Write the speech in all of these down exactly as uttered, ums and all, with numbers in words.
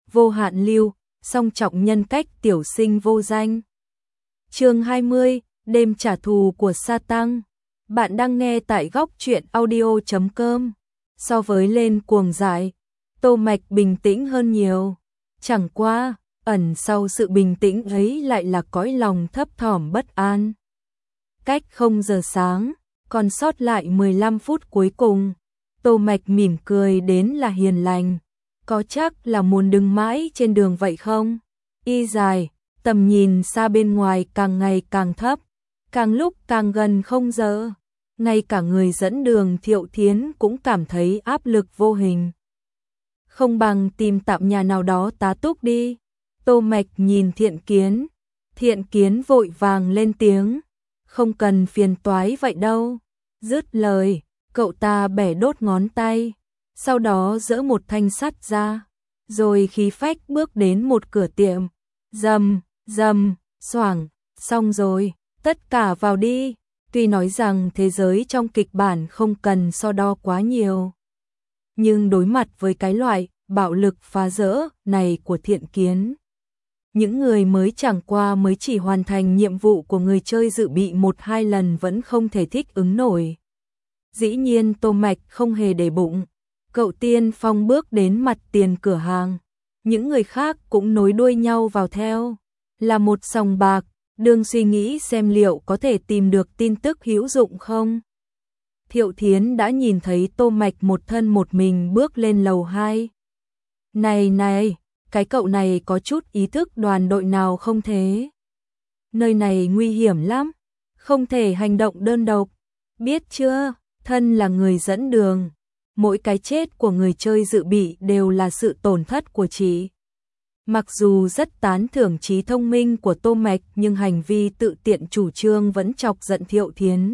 vô hạn lưu, song trọng nhân cách tiểu sinh vô danh. Chương hai mươi, đêm trả thù của Satan. Bạn đang nghe tại góc truyện audio chấm com. So với lên cuồng dại, Tô Mạch bình tĩnh hơn nhiều. Chẳng qua, ẩn sau sự bình tĩnh ấy lại là cõi lòng thấp thỏm bất an. Cách không giờ sáng, còn sót lại mười lăm phút cuối cùng, Tô Mạch mỉm cười đến là hiền lành. Có chắc là muốn đứng mãi trên đường vậy không? Y dài, tầm nhìn xa bên ngoài càng ngày càng thấp, càng lúc càng gần không giờ. Ngay cả người dẫn đường Thiệu Thiến cũng cảm thấy áp lực vô hình. Không bằng tìm tạm nhà nào đó tá túc đi. Tô Mạch nhìn Thiện Kiến. Thiện Kiến vội vàng lên tiếng. Không cần phiền toái vậy đâu. Dứt lời, cậu ta bẻ đốt ngón tay. Sau đó giở một thanh sắt ra. Rồi khí phách bước đến một cửa tiệm. Rầm, rầm, xoảng, xong rồi, tất cả vào đi. Tuy nói rằng thế giới trong kịch bản không cần so đo quá nhiều, nhưng đối mặt với cái loại bạo lực phá rỡ này của Thiện Kiến, những người mới chẳng qua mới chỉ hoàn thành nhiệm vụ của người chơi dự bị một hai lần vẫn không thể thích ứng nổi. Dĩ nhiên Tô Mạch không hề để bụng. Cậu tiên phong bước đến mặt tiền cửa hàng. Những người khác cũng nối đuôi nhau vào theo. Là một sòng bạc, đương suy nghĩ xem liệu có thể tìm được tin tức hữu dụng không. Thiệu Thiến đã nhìn thấy Tô Mạch một thân một mình bước lên lầu hai. Này này, cái cậu này có chút ý thức đoàn đội nào không thế? Nơi này nguy hiểm lắm, không thể hành động đơn độc. Biết chưa, thân là người dẫn đường, mỗi cái chết của người chơi dự bị đều là sự tổn thất của chị. Mặc dù rất tán thưởng trí thông minh của Tô Mạch nhưng hành vi tự tiện chủ trương vẫn chọc giận Thiệu Thiến.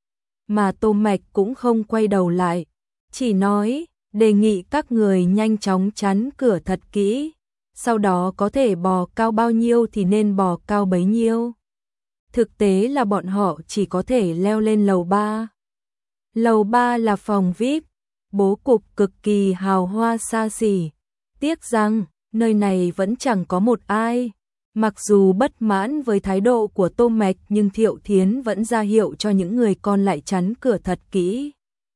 Mà Tô Mạch cũng không quay đầu lại, chỉ nói, đề nghị các người nhanh chóng chắn cửa thật kỹ, sau đó có thể bò cao bao nhiêu thì nên bò cao bấy nhiêu. Thực tế là bọn họ chỉ có thể leo lên lầu ba. Lầu ba là phòng vi ai pi, bố cục cực kỳ hào hoa xa xỉ. Tiếc rằng, nơi này vẫn chẳng có một ai. Mặc dù bất mãn với thái độ của Tô Mạch nhưng Thiệu Thiến vẫn ra hiệu cho những người còn lại chắn cửa thật kỹ.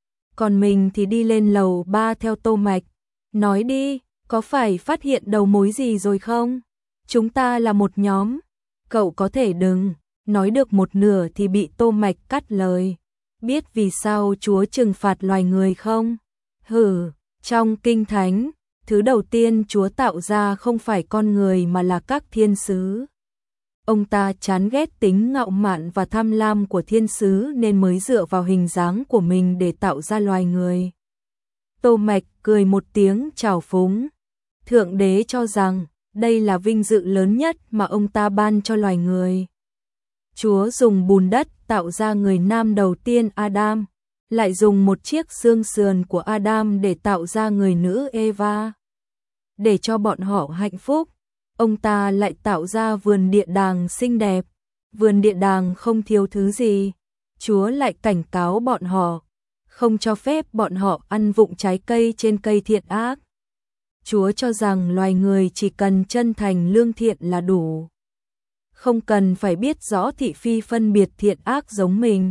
Còn mình thì đi lên lầu ba theo Tô Mạch. Nói đi, có phải phát hiện đầu mối gì rồi không? Chúng ta là một nhóm. Cậu có thể đừng. Nói được một nửa thì bị Tô Mạch cắt lời. Biết vì sao Chúa trừng phạt loài người không? Hừ, trong Kinh Thánh, thứ đầu tiên Chúa tạo ra không phải con người mà là các thiên sứ. Ông ta chán ghét tính ngạo mạn và tham lam của thiên sứ nên mới dựa vào hình dáng của mình để tạo ra loài người. Tô Mạch cười một tiếng trào phúng. Thượng đế cho rằng đây là vinh dự lớn nhất mà ông ta ban cho loài người. Chúa dùng bùn đất tạo ra người nam đầu tiên Adam, lại dùng một chiếc xương sườn của Adam để tạo ra người nữ Eva. Để cho bọn họ hạnh phúc, ông ta lại tạo ra vườn địa đàng xinh đẹp. Vườn địa đàng không thiếu thứ gì. Chúa lại cảnh cáo bọn họ, không cho phép bọn họ ăn vụng trái cây trên cây thiện ác. Chúa cho rằng loài người chỉ cần chân thành lương thiện là đủ. Không cần phải biết rõ thị phi phân biệt thiện ác giống mình.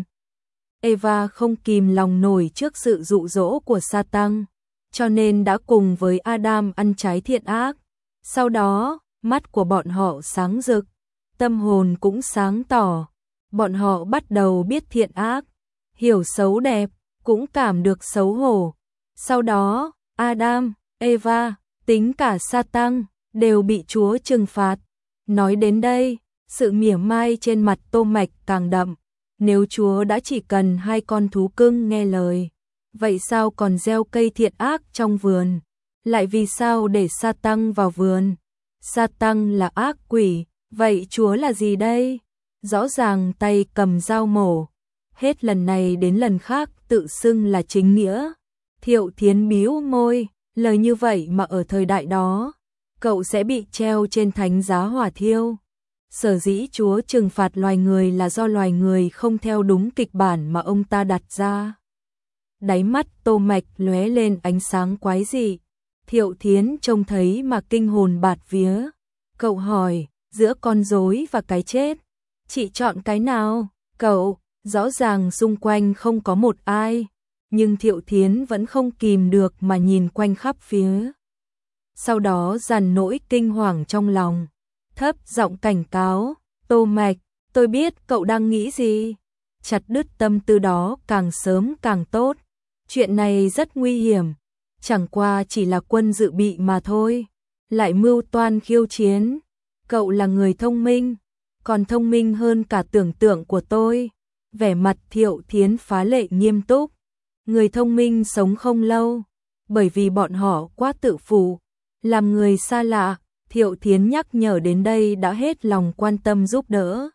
Eva không kìm lòng nổi trước sự dụ dỗ của Satan, cho nên đã cùng với Adam ăn trái thiện ác. Sau đó, mắt của bọn họ sáng rực, tâm hồn cũng sáng tỏ. Bọn họ bắt đầu biết thiện ác, hiểu xấu đẹp, cũng cảm được xấu hổ. Sau đó, Adam, Eva, tính cả Satan, đều bị Chúa trừng phạt. Nói đến đây, sự mỉa mai trên mặt Tô Mạch càng đậm. Nếu Chúa đã chỉ cần hai con thú cưng nghe lời, vậy sao còn gieo cây thiện ác trong vườn? Lại vì sao để Satan vào vườn? Satan là ác quỷ, vậy Chúa là gì đây? Rõ ràng tay cầm dao mổ, hết lần này đến lần khác tự xưng là chính nghĩa. Thiệu Thiến bĩu môi, lời như vậy mà ở thời đại đó, cậu sẽ bị treo trên thánh giá hỏa thiêu. Sở dĩ Chúa trừng phạt loài người là do loài người không theo đúng kịch bản mà ông ta đặt ra. Đáy mắt Tô Mạch lóe lên ánh sáng quái dị. Thiệu Thiến trông thấy mà kinh hồn bạt vía. Cậu hỏi, giữa con rối và cái chết, chị chọn cái nào? Cậu, rõ ràng xung quanh không có một ai, nhưng Thiệu Thiến vẫn không kìm được mà nhìn quanh khắp phía. Sau đó dằn nỗi kinh hoàng trong lòng, thấp giọng cảnh cáo, Tô Mạch, tôi biết cậu đang nghĩ gì. Chặt đứt tâm tư đó càng sớm càng tốt. Chuyện này rất nguy hiểm, chẳng qua chỉ là quân dự bị mà thôi. Lại mưu toan khiêu chiến. Cậu là người thông minh, còn thông minh hơn cả tưởng tượng của tôi. Vẻ mặt Thiệu Thiến phá lệ nghiêm túc. Người thông minh sống không lâu, bởi vì bọn họ quá tự phụ. Làm người xa lạ, Thiệu Thiến nhắc nhở đến đây đã hết lòng quan tâm giúp đỡ.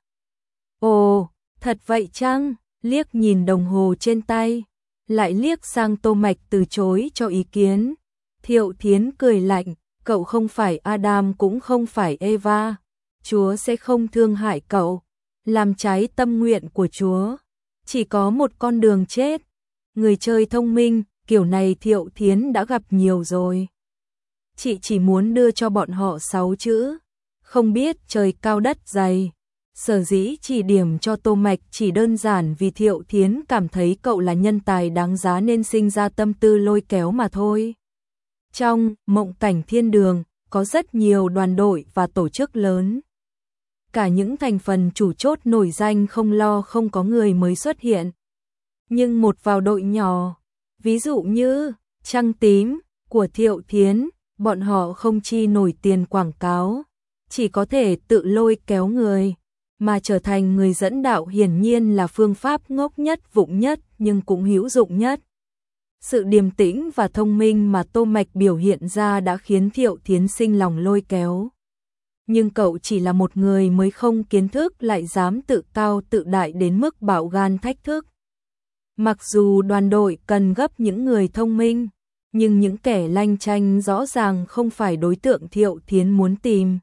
Ồ, thật vậy chăng? Liếc nhìn đồng hồ trên tay, lại liếc sang Tô Mạch từ chối cho ý kiến. Thiệu Thiến cười lạnh, cậu không phải Adam cũng không phải Eva. Chúa sẽ không thương hại cậu, làm trái tâm nguyện của Chúa. Chỉ có một con đường chết. Người chơi thông minh, kiểu này Thiệu Thiến đã gặp nhiều rồi. Chị chỉ muốn đưa cho bọn họ sáu chữ, không biết trời cao đất dày. Sở dĩ chỉ điểm cho Tô Mạch chỉ đơn giản vì Thiệu Thiến cảm thấy cậu là nhân tài đáng giá nên sinh ra tâm tư lôi kéo mà thôi. Trong Mộng Cảnh Thiên Đường có rất nhiều đoàn đội và tổ chức lớn. Cả những thành phần chủ chốt nổi danh không lo không có người mới xuất hiện. Nhưng một vào đội nhỏ, ví dụ như Trăng Tím của Thiệu Thiến, bọn họ không chi nổi tiền quảng cáo, chỉ có thể tự lôi kéo người, mà trở thành người dẫn đạo hiển nhiên là phương pháp ngốc nhất vụng nhất nhưng cũng hữu dụng nhất. Sự điềm tĩnh và thông minh mà Tô Mạch biểu hiện ra đã khiến Thiệu Thiến sinh lòng lôi kéo. Nhưng cậu chỉ là một người mới không kiến thức lại dám tự cao tự đại đến mức bạo gan thách thức. Mặc dù đoàn đội cần gấp những người thông minh, nhưng những kẻ lanh chanh rõ ràng không phải đối tượng Thiệu Thiến muốn tìm.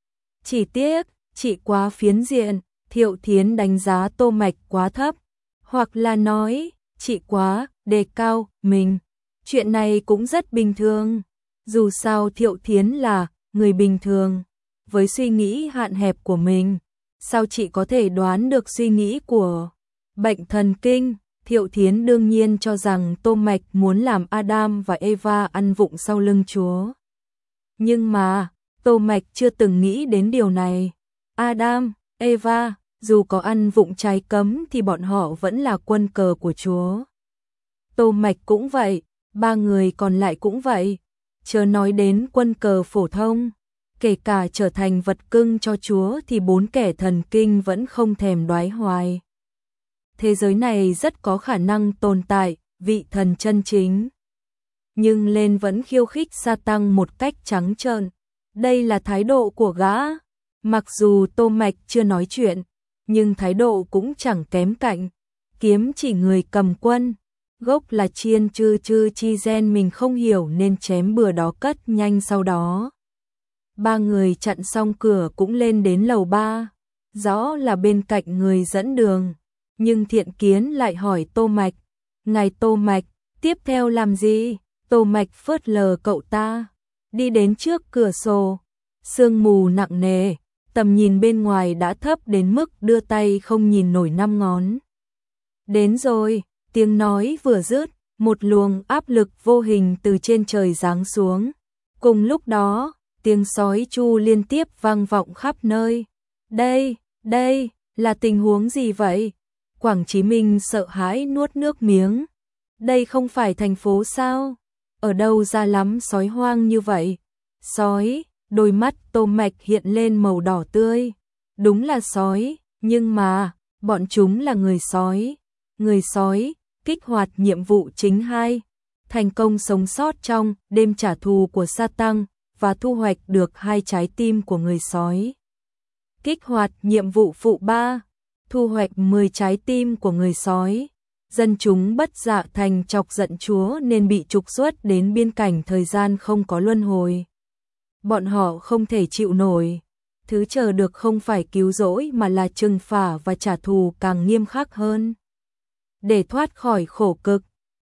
Chỉ tiếc, chị quá phiến diện, Thiệu Thiến đánh giá Tô Mạch quá thấp, hoặc là nói, chị quá đề cao mình. Chuyện này cũng rất bình thường, dù sao Thiệu Thiến là người bình thường, với suy nghĩ hạn hẹp của mình, sao chị có thể đoán được suy nghĩ của bệnh thần kinh. Thiệu Thiến đương nhiên cho rằng Tô Mạch muốn làm Adam và Eva ăn vụng sau lưng Chúa. Nhưng mà, Tô Mạch chưa từng nghĩ đến điều này. Adam, Eva, dù có ăn vụng trái cấm thì bọn họ vẫn là quân cờ của Chúa. Tô Mạch cũng vậy, ba người còn lại cũng vậy. Chớ nói đến quân cờ phổ thông, kể cả trở thành vật cưng cho Chúa thì bốn kẻ thần kinh vẫn không thèm đoái hoài. Thế giới này rất có khả năng tồn tại vị thần chân chính. Nhưng lên vẫn khiêu khích Sa-tăng một cách trắng trợn. Đây là thái độ của gã. Mặc dù Tô Mạch chưa nói chuyện, nhưng thái độ cũng chẳng kém cạnh. Kiếm chỉ người cầm quân, gốc là chiên chư chư chi gen mình không hiểu nên chém bừa đó cất nhanh sau đó. Ba người chặn xong cửa cũng lên đến lầu ba, rõ là bên cạnh người dẫn đường. Nhưng Thiện Kiến lại hỏi Tô Mạch, ngài Tô Mạch, tiếp theo làm gì? Tô Mạch phớt lờ cậu ta, đi đến trước cửa sổ, sương mù nặng nề, tầm nhìn bên ngoài đã thấp đến mức đưa tay không nhìn nổi năm ngón. Đến rồi, tiếng nói vừa dứt, một luồng áp lực vô hình từ trên trời giáng xuống. Cùng lúc đó, tiếng sói chu liên tiếp vang vọng khắp nơi. Đây, đây, là tình huống gì vậy? Quảng Chí Minh sợ hãi nuốt nước miếng. Đây không phải thành phố sao? Ở đâu ra lắm sói hoang như vậy? Sói, đôi mắt Tô Mạch hiện lên màu đỏ tươi. Đúng là sói, nhưng mà, bọn chúng là người sói. Người sói, kích hoạt nhiệm vụ chính hai. Thành công sống sót trong đêm trả thù của Sa-tăng và thu hoạch được hai trái tim của người sói. Kích hoạt nhiệm vụ phụ ba. Thu hoạch mười trái tim của người sói. Dân chúng bất dạ thành chọc giận Chúa nên bị trục xuất đến biên cảnh thời gian không có luân hồi. Bọn họ không thể chịu nổi. Thứ chờ được không phải cứu rỗi mà là trừng phạt và trả thù càng nghiêm khắc hơn. Để thoát khỏi khổ cực,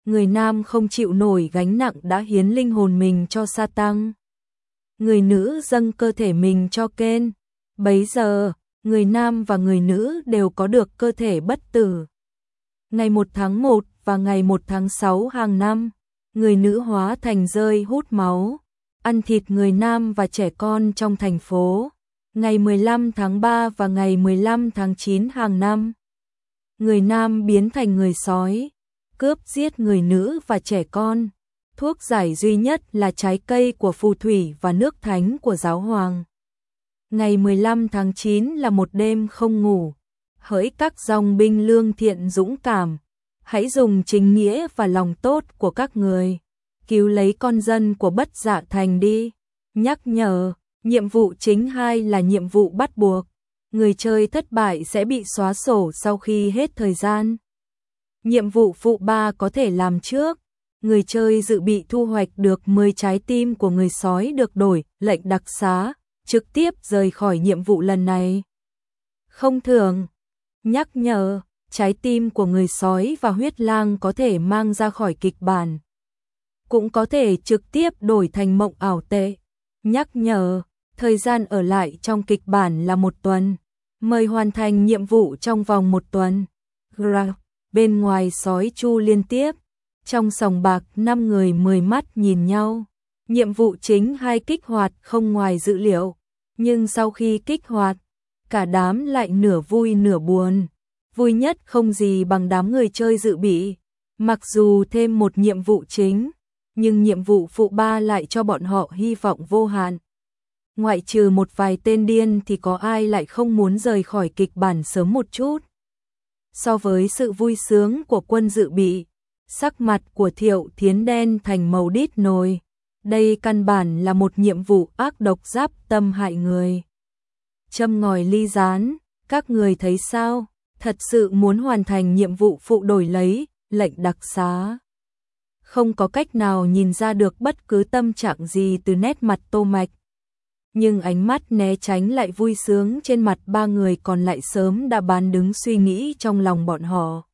người nam không chịu nổi gánh nặng đã hiến linh hồn mình cho Satan. Người nữ dâng cơ thể mình cho Ken. Bấy giờ, người nam và người nữ đều có được cơ thể bất tử. Ngày một tháng một và ngày một tháng sáu hàng năm, người nữ hóa thành rơi hút máu, ăn thịt người nam và trẻ con trong thành phố. Ngày mười lăm tháng ba và ngày mười lăm tháng chín hàng năm, người nam biến thành người sói, cướp giết người nữ và trẻ con. Thuốc giải duy nhất là trái cây của phù thủy và nước thánh của giáo hoàng. Ngày mười lăm tháng chín là một đêm không ngủ. Hỡi các dòng binh lương thiện dũng cảm, hãy dùng chính nghĩa và lòng tốt của các người cứu lấy con dân của Bất Dạ Thành đi. Nhắc nhở, nhiệm vụ chính hai là nhiệm vụ bắt buộc. Người chơi thất bại sẽ bị xóa sổ sau khi hết thời gian. Nhiệm vụ phụ ba có thể làm trước. Người chơi dự bị thu hoạch được mười trái tim của người sói được đổi lệnh đặc xá, trực tiếp rời khỏi nhiệm vụ lần này. Không thường. Nhắc nhở, trái tim của người sói và huyết lang có thể mang ra khỏi kịch bản. Cũng có thể trực tiếp đổi thành mộng ảo tệ. Nhắc nhở, thời gian ở lại trong kịch bản là một tuần. Mời hoàn thành nhiệm vụ trong vòng một tuần. Gra, bên ngoài sói chu liên tiếp. Trong sòng bạc, năm người mười mắt nhìn nhau. Nhiệm vụ chính hai kích hoạt không ngoài dự liệu. Nhưng sau khi kích hoạt, cả đám lại nửa vui nửa buồn. Vui nhất không gì bằng đám người chơi dự bị. Mặc dù thêm một nhiệm vụ chính, nhưng nhiệm vụ phụ ba lại cho bọn họ hy vọng vô hạn. Ngoại trừ một vài tên điên thì có ai lại không muốn rời khỏi kịch bản sớm một chút. So với sự vui sướng của quân dự bị, sắc mặt của Thiệu Thiến đen thành màu đít nồi. Đây căn bản là một nhiệm vụ ác độc giáp tâm hại người. Châm ngòi ly gián, các người thấy sao? Thật sự muốn hoàn thành nhiệm vụ phụ đổi lấy lệnh đặc xá. Không có cách nào nhìn ra được bất cứ tâm trạng gì từ nét mặt Tô Mạch. Nhưng ánh mắt né tránh lại vui sướng trên mặt ba người còn lại sớm đã bán đứng suy nghĩ trong lòng bọn họ.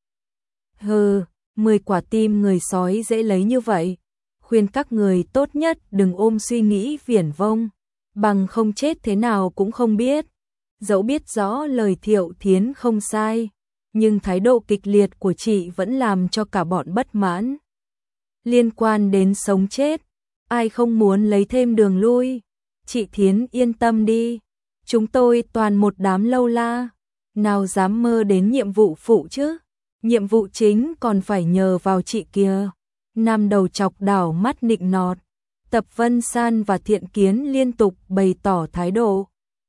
Hừ, mười quả tim người sói dễ lấy như vậy. Khuyên các người tốt nhất đừng ôm suy nghĩ viển vông, bằng không chết thế nào cũng không biết. Dẫu biết rõ lời Thiệu Thiến không sai, nhưng thái độ kịch liệt của chị vẫn làm cho cả bọn bất mãn. Liên quan đến sống chết, ai không muốn lấy thêm đường lui. Chị Thiến yên tâm đi, chúng tôi toàn một đám lâu la, nào dám mơ đến nhiệm vụ phụ chứ. Nhiệm vụ chính còn phải nhờ vào chị kia. Nam đầu chọc đảo mắt nịnh nọt. Tập Vân San và Thiện Kiến liên tục bày tỏ thái độ.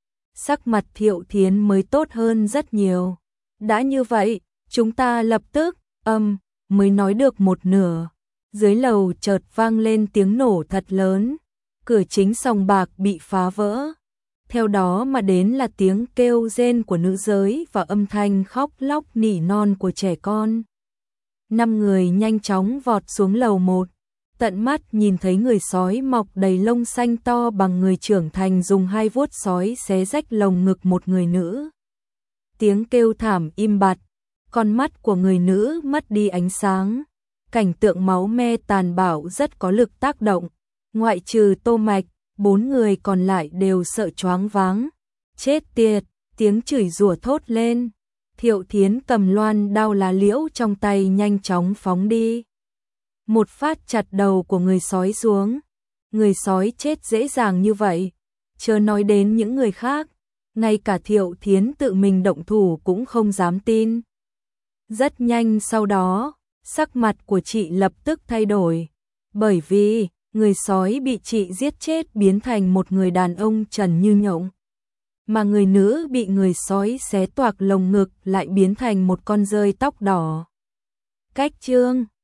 Sắc mặt Thiệu Thiến mới tốt hơn rất nhiều. Đã như vậy, chúng ta lập tức, âm, mới nói được một nửa. Dưới lầu chợt vang lên tiếng nổ thật lớn. Cửa chính sòng bạc bị phá vỡ. Theo đó mà đến là tiếng kêu rên của nữ giới và âm thanh khóc lóc nỉ non của trẻ con. Năm người nhanh chóng vọt xuống lầu một. Tận mắt nhìn thấy người sói mọc đầy lông xanh to bằng người trưởng thành dùng hai vuốt sói xé rách lồng ngực một người nữ. Tiếng kêu thảm im bặt, con mắt của người nữ mất đi ánh sáng. Cảnh tượng máu me tàn bạo rất có lực tác động. Ngoại trừ Tô Mạch, bốn người còn lại đều sợ choáng váng. Chết tiệt, tiếng chửi rủa thốt lên. Thiệu Thiến cầm loan đao lá liễu trong tay nhanh chóng phóng đi. Một phát chặt đầu của người sói xuống. Người sói chết dễ dàng như vậy. Chớ nói đến những người khác. Ngay cả Thiệu Thiến tự mình động thủ cũng không dám tin. Rất nhanh sau đó, sắc mặt của chị lập tức thay đổi. Bởi vì, người sói bị chị giết chết biến thành một người đàn ông trần như nhộng. Mà người nữ bị người sói xé toạc lồng ngực lại biến thành một con dơi tóc đỏ. Cách chương